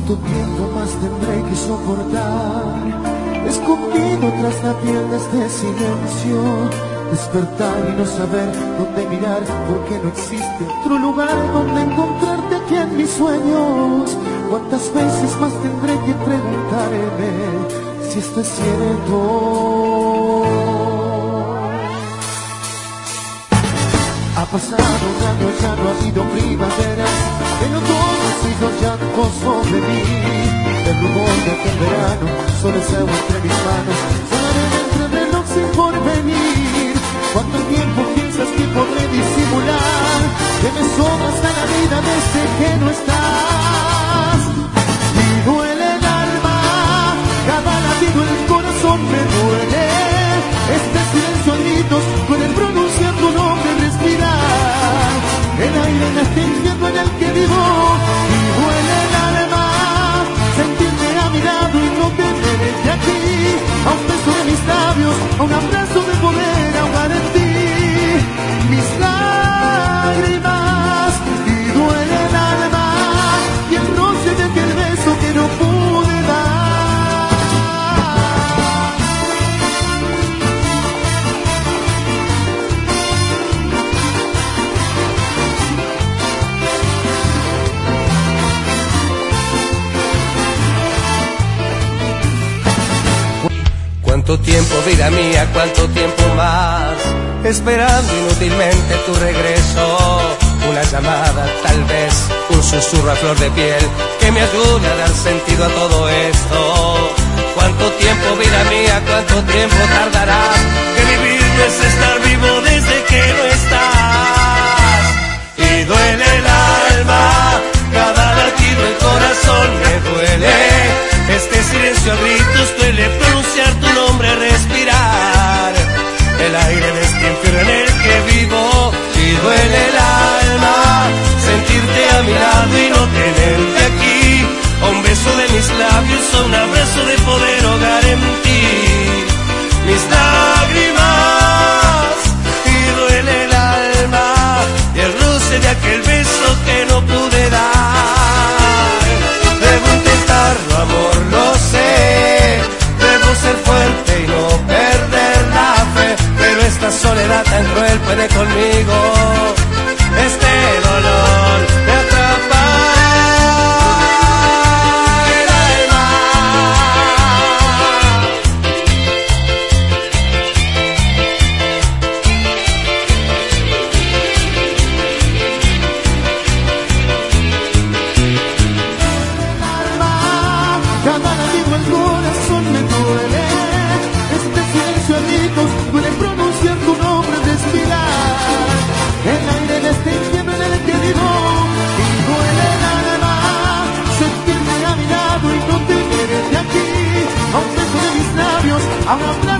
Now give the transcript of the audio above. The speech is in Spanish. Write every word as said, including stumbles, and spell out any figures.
¿Cuánto tiempo más tendré que soportar, escondido tras la piel de este silencio? Despertar y no saber dónde mirar, porque no existe otro lugar donde encontrarte aquí en mis sueños. ¿Cuántas veces más tendré que preguntarme si esto es cierto? Ha pasado un año, ya no ha habido primaveras, pero todos los llantos sobre mí. El rumor de aquel verano solo se entre mis manos, sonaré entre reloj sin porvenir. ¿Cuánto tiempo piensas que podré disimular que me sobras de la vida desde que no estás? Y duele el alma, cada latido el corazón me duele. Este silencio a gritos, duele pronunciar tu nombre, respirar el aire en este infierno en el que vivo. Y duele el alma, sentirte a mi lado y no tenerte aquí. A un beso de mis labios, a un abrazo de poder ahogar en ti mis lágrimas. Y duele el alma y el roce de aquel beso que no pude dar. ¿Cuánto tiempo, vida mía, cuánto tiempo más? Esperando inútilmente tu regreso. Una llamada, tal vez, un susurro a flor de piel que me ayude a dar sentido a todo esto. ¿Cuánto tiempo, vida mía, cuánto tiempo tardará? Que vivir no es estar vivo desde que no estás. Y duele el alma, cada latido el corazón me duele. Este silencio a gritos duele pronunciar tu nombre, respirar el aire de este infierno en el que vivo. Y duele el alma, sentirte a mi lado y no tenerte aquí. A un beso de mis labios, a un abrazo de poder ahogar en ti mis lágrimas. Y duele el alma y el roce de aquel beso que no pude dar. Debo intentarlo, amor, lo sé. Debo ser fuerte y no perder la fe, pero esta soledad tan cruel puede conmigo. Este dolor me atrapa el alma. Cada latido el corazón me duele. Este silencio a gritos duele pronunciar tu nombre, respirar el aire de este infierno en el que vivo. Y duele el alma, sentirme a mi lado y no tenerte aquí. A un beso de mis labios, a un abrazo